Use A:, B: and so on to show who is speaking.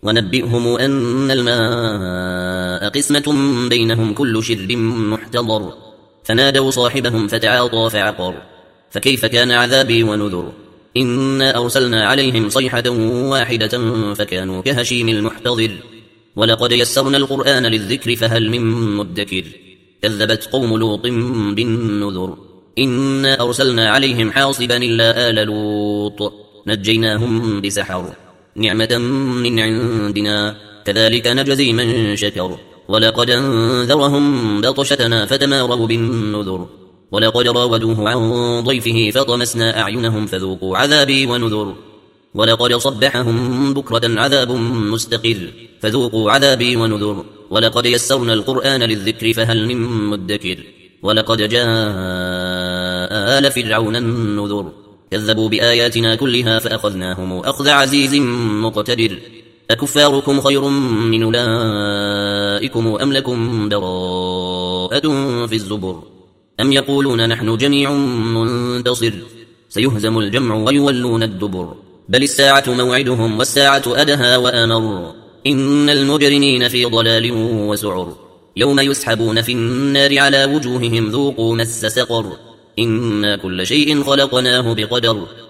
A: ونبئهم أن الماء قسمة بينهم كل شرب محتضر فنادوا صاحبهم فتعاطى فعقر فكيف كان عذابي ونذر إنا أرسلنا عليهم صيحة واحدة فكانوا كهشيم المحتضر ولقد يسرنا القرآن للذكر فهل من مدكر كذبت قوم لوط بالنذر إنا أرسلنا عليهم حاصبا إلا آل لوط نجيناهم بسحر نعمة من عندنا كذلك نجزي من شكر ولقد انذرهم بطشتنا فتماروا بالنذر ولقد راودوه عن ضيفه فطمسنا أعينهم فذوقوا عذابي ونذر ولقد صبحهم بكرة عذاب مستقر فذوقوا عذابي ونذر ولقد يسرنا القرآن للذكر فهل من مدكر ولقد جاء آل فرعون النذر كذبوا بآياتنا كلها فأخذناهم أخذ عزيز مقتدر أكفاركم خير من أولئكم أم لكم براءة في الزبر أم يقولون نحن جميع منتصر سيهزم الجمع ويولون الدبر بل الساعة موعدهم والساعة أدهى وأمر إن المجرمين في ضلال وسعر يوم يسحبون في النار على وجوههم ذوقوا مس سقر إنا كل شيء خلقناه بقدر